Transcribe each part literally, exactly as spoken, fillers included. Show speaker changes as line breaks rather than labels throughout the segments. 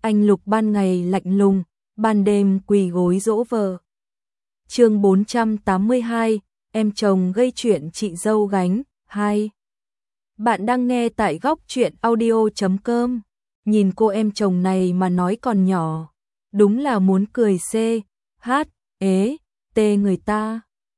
Anh Lục ban ngày lạnh lùng, ban đêm quỳ gối dỗ vợ. Chương bốn trăm tám mươi hai, em chồng gây chuyện chị dâu gánh, hai. Bạn đang nghe tại góc truyện audio chấm com. Nhìn cô em chồng này mà nói còn nhỏ, đúng là muốn cười xê, hát, ế, tê người ta.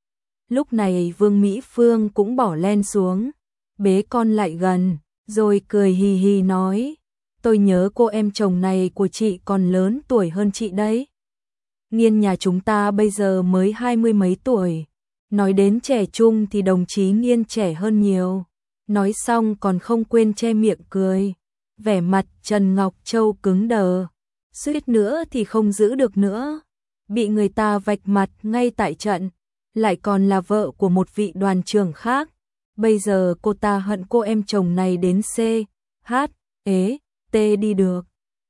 Lúc này Vương Mỹ Phương cũng bỏ len xuống, bế con lại gần, rồi cười hì hì nói, tôi nhớ cô em chồng này của chị còn lớn tuổi hơn chị đấy. Nghiên nhà chúng ta bây giờ mới hai mươi mấy tuổi, nói đến trẻ trung thì đồng chí Nghiên trẻ hơn nhiều. Nói xong còn không quên che miệng cười, vẻ mặt Trần Ngọc Châu cứng đờ, suýt nữa thì không giữ được nữa, bị người ta vạch mặt ngay tại trận, lại còn là vợ của một vị đoàn trưởng khác. Bây giờ cô ta hận cô em chồng này đến C, H, ế, T đi được.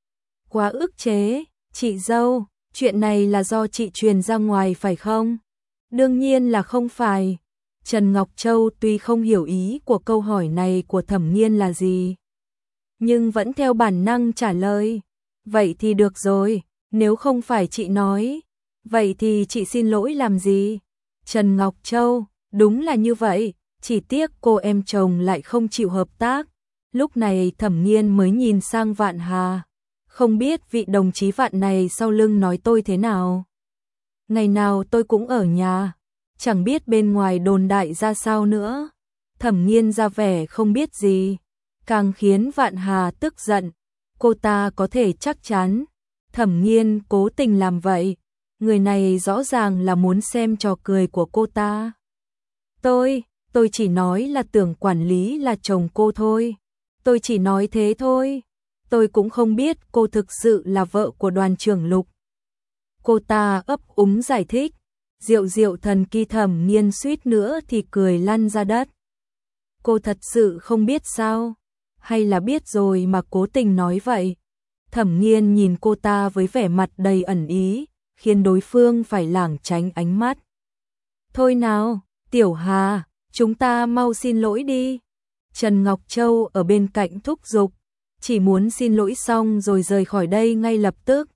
Quá ức chế, chị dâu, chuyện này là do chị truyền ra ngoài phải không? Đương nhiên là không phải. Trần Ngọc Châu tuy không hiểu ý của câu hỏi này của Thẩm Nghiên là gì, nhưng vẫn theo bản năng trả lời. Vậy thì được rồi, nếu không phải chị nói, vậy thì chị xin lỗi làm gì? Trần Ngọc Châu, đúng là như vậy, chỉ tiếc cô em chồng lại không chịu hợp tác. Lúc này Thẩm Nghiên mới nhìn sang Vạn Hà, không biết vị đồng chí Vạn này sau lưng nói tôi thế nào. Ngày nào tôi cũng ở nhà, chẳng biết bên ngoài đồn đại ra sao nữa. Thẩm Nghiên ra vẻ không biết gì, càng khiến Vạn Hà tức giận. Cô ta có thể chắc chắn Thẩm Nghiên cố tình làm vậy, người này rõ ràng là muốn xem trò cười của cô ta. Tôi, tôi chỉ nói là Tưởng quản lý là chồng cô thôi. Tôi chỉ nói thế thôi. Tôi cũng không biết cô thực sự là vợ của đoàn trưởng Lục. Cô ta ấp úng giải thích. Diệu diệu thần kỳ. Thẩm Nghiên suýt nữa thì cười lăn ra đất. Cô thật sự không biết sao? Hay là biết rồi mà cố tình nói vậy? Thẩm Nghiên nhìn cô ta với vẻ mặt đầy ẩn ý, khiến đối phương phải lảng tránh ánh mắt. Thôi nào, Tiểu Hà, chúng ta mau xin lỗi đi. Trần Ngọc Châu ở bên cạnh thúc giục, chỉ muốn xin lỗi xong rồi rời khỏi đây ngay lập tức.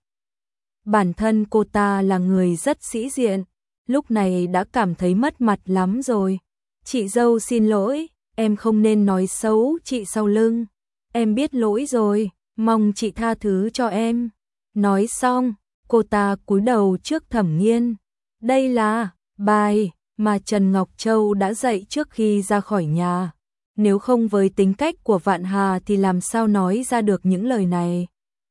Bản thân cô ta là người rất sĩ diện, lúc này đã cảm thấy mất mặt lắm rồi. Chị dâu xin lỗi, em không nên nói xấu chị sau lưng. Em biết lỗi rồi, mong chị tha thứ cho em. Nói xong, cô ta cúi đầu trước Thẩm Nghiên. Đây là bài mà Trần Ngọc Châu đã dạy trước khi ra khỏi nhà. Nếu không với tính cách của Vạn Hà thì làm sao nói ra được những lời này.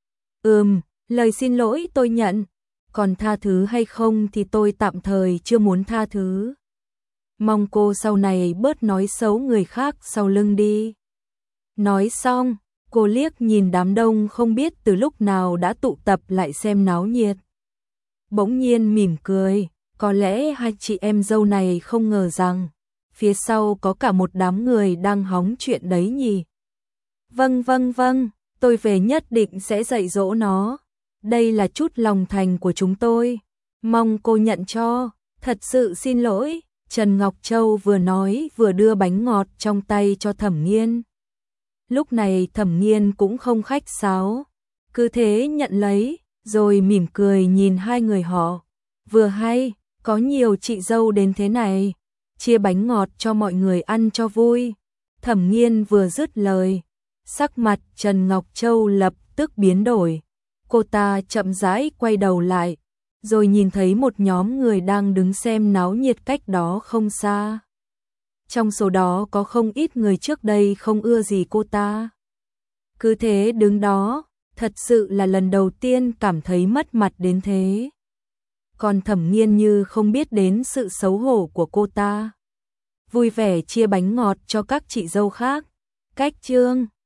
Ừm, lời xin lỗi tôi nhận. Còn tha thứ hay không thì tôi tạm thời chưa muốn tha thứ. Mong cô sau này bớt nói xấu người khác sau lưng đi. Nói xong, cô liếc nhìn đám đông không biết từ lúc nào đã tụ tập lại xem náo nhiệt. Bỗng nhiên mỉm cười, có lẽ hai chị em dâu này không ngờ rằng phía sau có cả một đám người đang hóng chuyện đấy nhỉ. Vâng vâng vâng, tôi về nhất định sẽ dạy dỗ nó. Đây là chút lòng thành của chúng tôi. Mong cô nhận cho, thật sự xin lỗi. Trần Ngọc Châu vừa nói vừa đưa bánh ngọt trong tay cho Thẩm Nghiên. Lúc này Thẩm Nghiên cũng không khách sáo, cứ thế nhận lấy, rồi mỉm cười nhìn hai người họ. Vừa hay, có nhiều chị dâu đến thế này, chia bánh ngọt cho mọi người ăn cho vui. Thẩm Nghiên vừa dứt lời, sắc mặt Trần Ngọc Châu lập tức biến đổi. Cô ta chậm rãi quay đầu lại, rồi nhìn thấy một nhóm người đang đứng xem náo nhiệt cách đó không xa. Trong số đó có không ít người trước đây không ưa gì cô ta. Cứ thế đứng đó, thật sự là lần đầu tiên cảm thấy mất mặt đến thế. Còn Thẩm Nghiên như không biết đến sự xấu hổ của cô ta, vui vẻ chia bánh ngọt cho các chị dâu khác. Cách chương